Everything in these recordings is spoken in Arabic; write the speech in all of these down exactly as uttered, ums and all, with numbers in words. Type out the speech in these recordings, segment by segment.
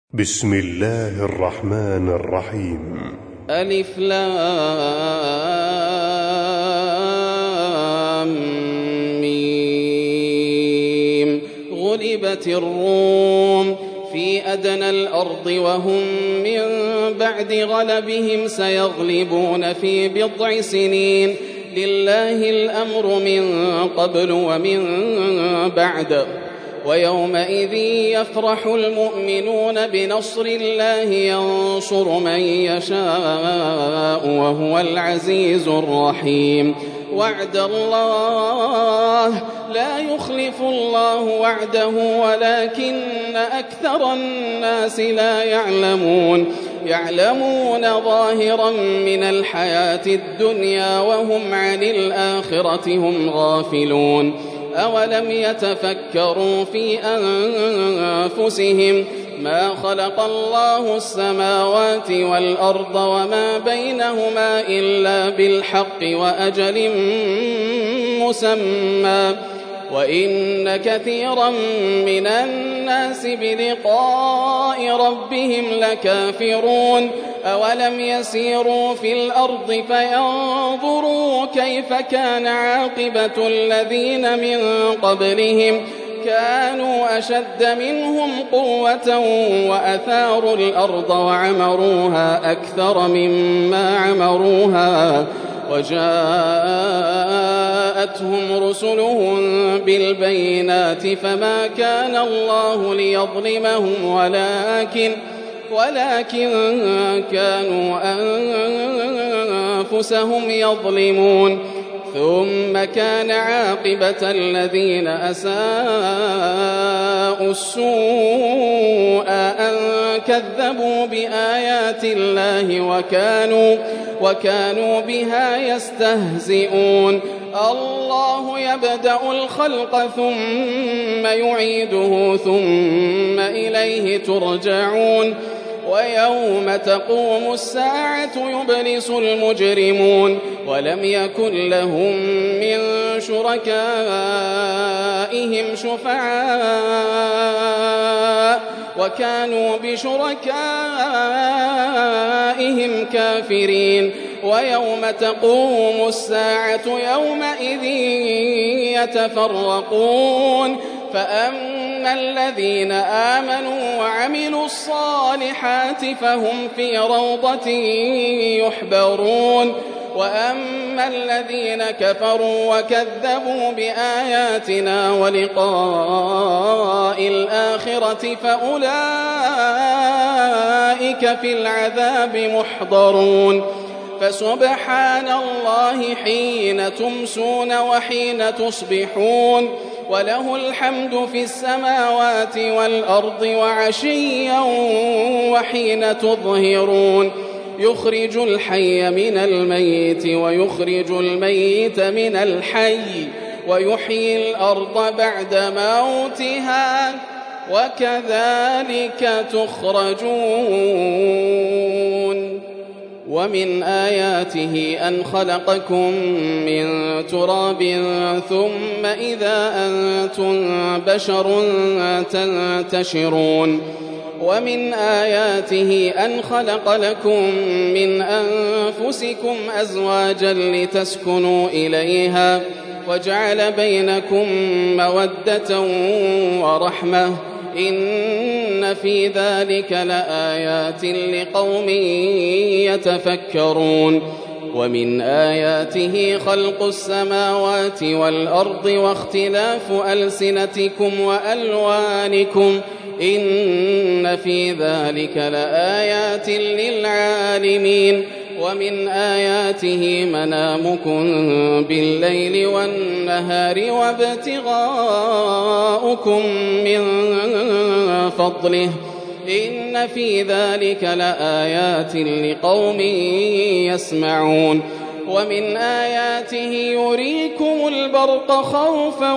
بسم الله الرحمن الرحيم. ألف لام ميم. غلبت الروم في أدنى الأرض وهم من بعد غلبهم سيغلبون في بضع سنين. لله الأمر من قبل ومن بعد. ويومئذ يفرح المؤمنون بنصر الله ينصر من يشاء وهو العزيز الرحيم. وعد الله لا يخلف الله وعده ولكن أكثر الناس لا يعلمون. يعلمون ظاهرا من الحياة الدنيا وهم عن الآخرة هم غافلون. أولم يتفكروا في أنفسهم ما خلق الله السماوات والأرض وما بينهما إلا بالحق وأجل مسمى وإن كثيرا من الناس بلقاء ربهم لكافرون. أولم يسيروا في الأرض فينظروا كيف كان عاقبة الذين من قبلهم كانوا أشد منهم قوة وأثاروا الأرض وعمروها أكثر مما عمروها وجاءتهم رسلهم بالبينات فما كان الله ليظلمهم ولكن ولكن كانوا أنفسهم يظلمون. ثم كان عاقبة الذين أساءوا السوء أن كذبوا بآيات الله وكانوا وكانوا بها يستهزئون. الله يبدأ الخلق ثم يعيده ثم إليه ترجعون. ويوم تقوم الساعة يبلس المجرمون ولم يكن لهم من شركائهم شفعاء وكانوا بشركائهم كافرين. ويوم تقوم الساعة يومئذ يتفرقون فأما الذين آمنوا وعملوا الصالحات فهم في روضة يحبرون. وأما الذين كفروا وكذبوا بآياتنا ولقاء الآخرة فأولئك في العذاب محضرون. فسبحان الله حين تمسون وحين تصبحون وله الحمد في السماوات والأرض وعشيا وحين تظهرون. يخرج الحي من الميت ويخرج الميت من الحي ويحيي الأرض بعد موتها وكذلك تخرجون. ومن آياته أن خلقكم من تراب ثم إذا أنتم بشر تنتشرون. ومن آياته أن خلق لكم من أنفسكم أزواجا لتسكنوا إليها وجعل بينكم مودة ورحمة إن في ذلك لآيات لقوم يتفكرون. ومن آياته خلق السماوات والأرض واختلاف ألسنتكم وألوانكم إن في ذلك لآيات للعالمين. ومن آياته منامكم بالليل والنهار وابتغاؤكم من فضله إن في ذلك لآيات لقوم يسمعون. ومن آياته يريكم البرق خوفا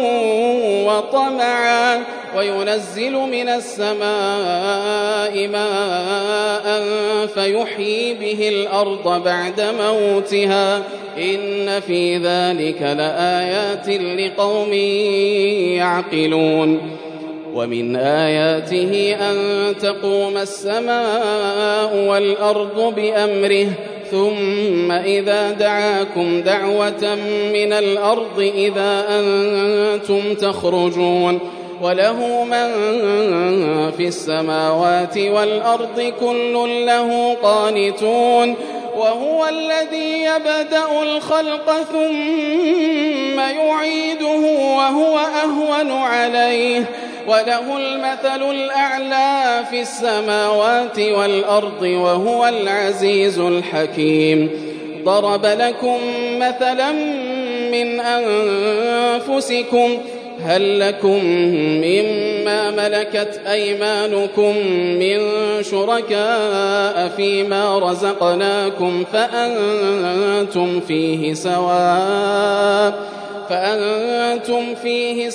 وطمعا وينزل من السماء ماء فيحيي به الأرض بعد موتها إن في ذلك لآيات لقوم يعقلون. ومن آياته أن تقوم السماء والأرض بأمره ثم إذا دعاكم دعوة من الأرض إذا أنتم تخرجون وله من في السماوات والأرض كل له قانتون وهو الذي يبدأ الخلق ثم يعيده وهو أهون عليه وله المثل الأعلى في السماوات والأرض وهو العزيز الحكيم. ضرب لكم مثلا من أنفسكم هل لكم مما ملكت أيمانكم من شركاء فيما رزقناكم فأنتم فيه سواء فأنتم فيه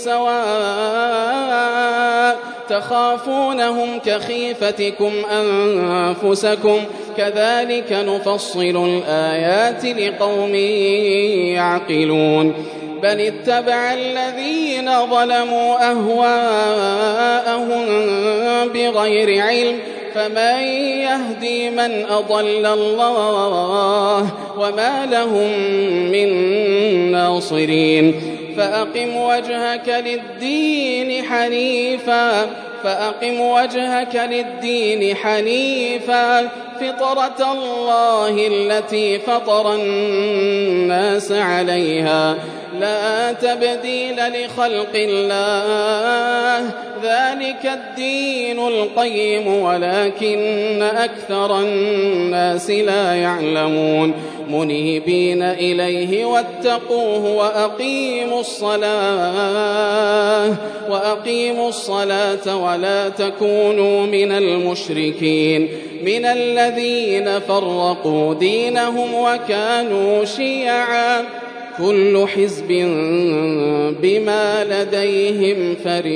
سواء تخافونهم كخيفتكم أنفسكم كذلك نفصل الآيات لقوم يعقلون. بل اتبع الذين ظلموا أهواءهم بغير علم فمن يهدي من أضل الله وما لهم من ناصرين. فأقم وجهك للدين حنيفا فأقم وجهك للدين حنيفا فطرة الله التي فطر الناس عليها لا تبديل لخلق الله ذلك الدين القيم ولكن أكثر الناس لا يعلمون. منيبين إليه واتقوه وأقيموا الصلاة وأقيموا الصلاة ولا تكونوا من المشركين من الذين فرقوا دينهم وكانوا شيعا كل حزب بما لديهم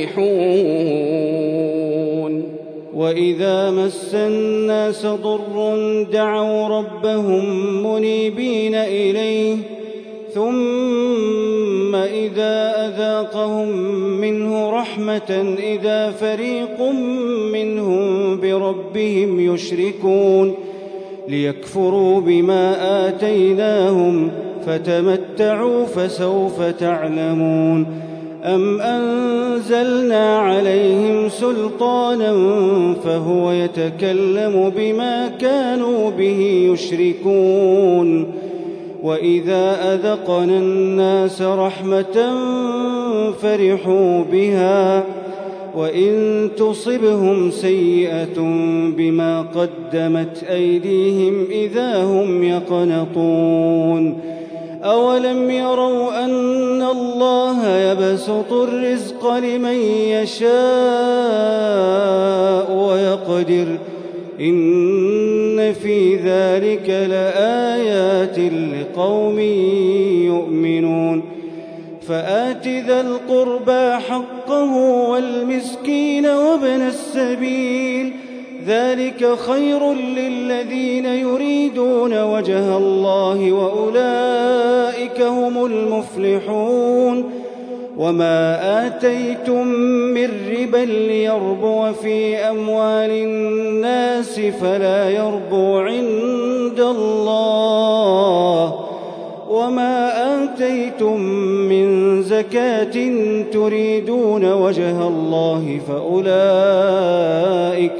فرحون. وإذا مس الناس ضر دعوا ربهم منيبين إليه ثم إذا أذاقهم منه رحمة إذا فريق منهم بربهم يشركون ليكفروا بما آتيناهم فتمتعوا فسوف تعلمون. أم أنزلنا عليهم سلطانا فهو يتكلم بما كانوا به يشركون. وإذا أذقنا الناس رحمة فرحوا بها وإن تصبهم سيئة بما قدمت أيديهم إذا هم يقنطون. أولم يروا أن الله يبسط الرزق لمن يشاء ويقدر إن في ذلك لآيات لقوم يؤمنون. فآت ذا القربى حقه والمسكين وابن السبيل ذلك خير للذين يريدون وجه الله وأولئك هم المفلحون. وما آتيتم من ربا ليربو في أموال الناس فلا يربو عند الله وما آتيتم من زكاة تريدون وجه الله فأولئك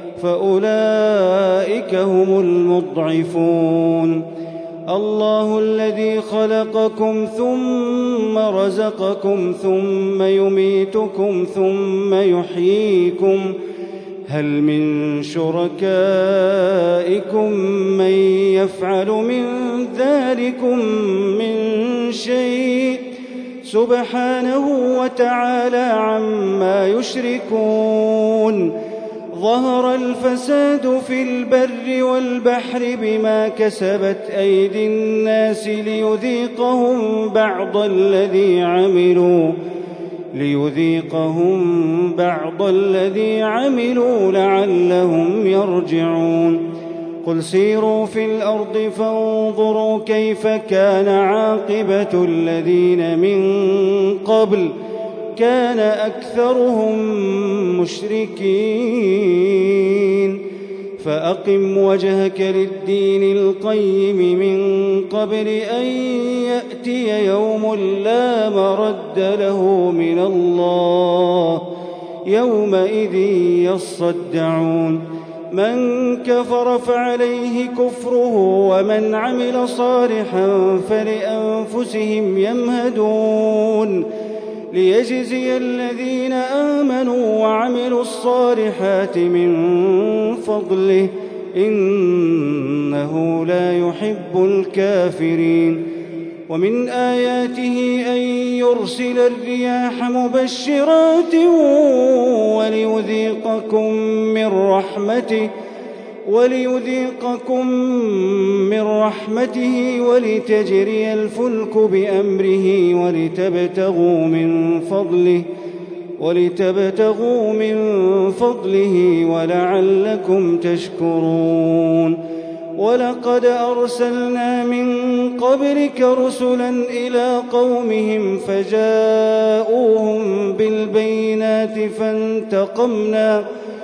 فأولئك هم المضعفون. الله الذي خلقكم ثم رزقكم ثم يميتكم ثم يحييكم هل من شركائكم من يفعل من ذلكم من شيء سبحانه وتعالى عما يشركون. ظهر الفساد في البر والبحر بما كسبت أيدي الناس ليذيقهم بعض الذي عملوا ليذيقهم بعض الذي عملوا لعلهم يرجعون. قل سيروا في الأرض فانظروا كيف كان عاقبة الذين من قبل كان أكثرهم مشركين فأقم وجهك للدين القيم من قبل أن يأتي يوم لا مرد له من الله يومئذ يصدعون من كفر فعليه كفره ومن عمل صالحا فلأنفسهم يمهدون ليجزي الذين آمنوا وعملوا الصالحات من فضله إنه لا يحب الكافرين ومن آياته أن يرسل الرياح مبشرات وليذيقكم من رحمته وليذيقكم من رحمته ولتجري الفلك بأمره ولتبتغوا من فضله ولتبتغوا من فضله ولعلكم تشكرون ولقد أرسلنا من قبلك رسلا إلى قومهم فجاءوهم بالبينات فانتقمنا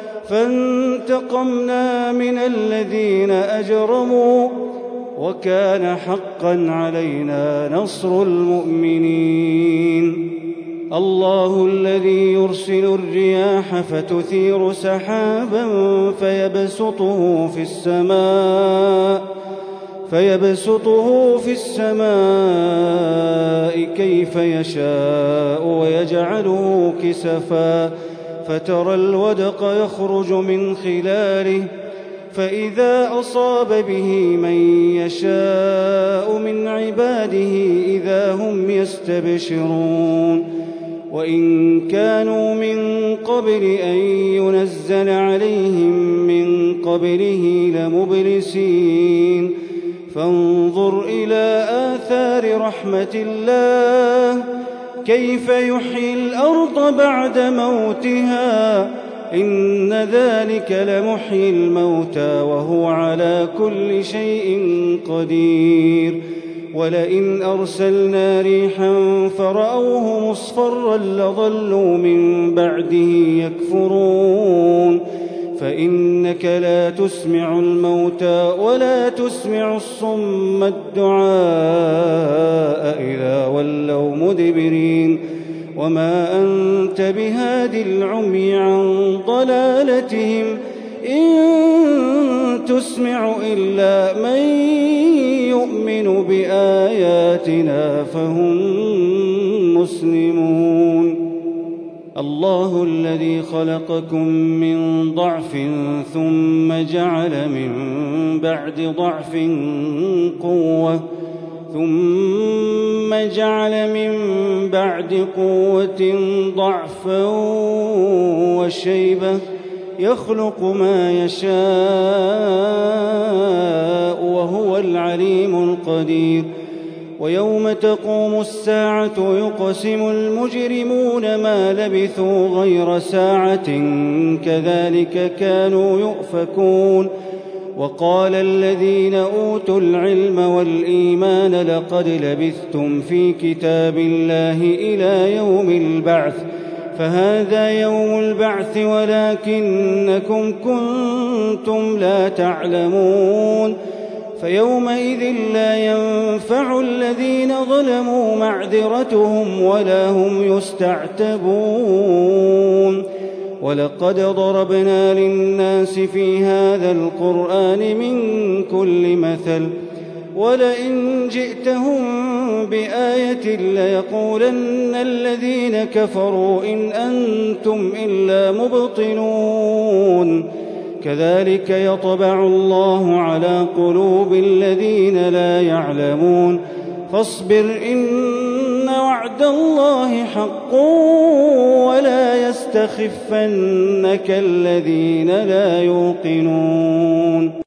فانتقمنا من الذين أجرموا وكان حقا علينا نصر المؤمنين الله الذي يرسل الرياح فتثير سحابا فيبسطه في السماء فيبسطه في السماء كيف يشاء ويجعله كسفا فترى الودق يخرج من خلاله فإذا أصاب به من يشاء من عباده إذا هم يستبشرون وإن كانوا من قبل أن ينزل عليهم من قبله لمبلسين فانظر إلى آثار رحمة الله كيف يحيي الأرض بعد موتها إن ذلك لمحيي الموتى وهو على كل شيء قدير ولئن أرسلنا ريحا فرأوه مصفرا لظلوا من بعده يكفرون فإنك لا تسمع الموتى ولا تسمع الصم الدعاء إذا ولوا مدبرين وما أنت بهاد العمي عن ضلالتهم إن تسمع إلا من يؤمن بآياتنا فهم مسلمون الله الذي خلقكم من ضعف ثم جعل من بعد ضعف قوة ثم جعل من بعد قوة ضعفا وشيبة يخلق ما يشاء وهو العليم القدير ويوم تقوم الساعة يقسم المجرمون ما لبثوا غير ساعة كذلك كانوا يؤفكون وقال الذين أوتوا العلم والإيمان لقد لبثتم في كتاب الله إلى يوم البعث فهذا يوم البعث ولكنكم كنتم لا تعلمون فيومئذ لا ينفع الذين ظلموا معذرتهم ولا هم يستعتبون ولقد ضربنا للناس في هذا القرآن من كل مثل ولئن جئتهم بآية ليقولن الذين كفروا إن أنتم إلا مبطلون كذلك يطبع الله على قلوب الذين لا يعلمون فاصبر إن وعد الله حق ولا يستخفنك الذين لا يوقنون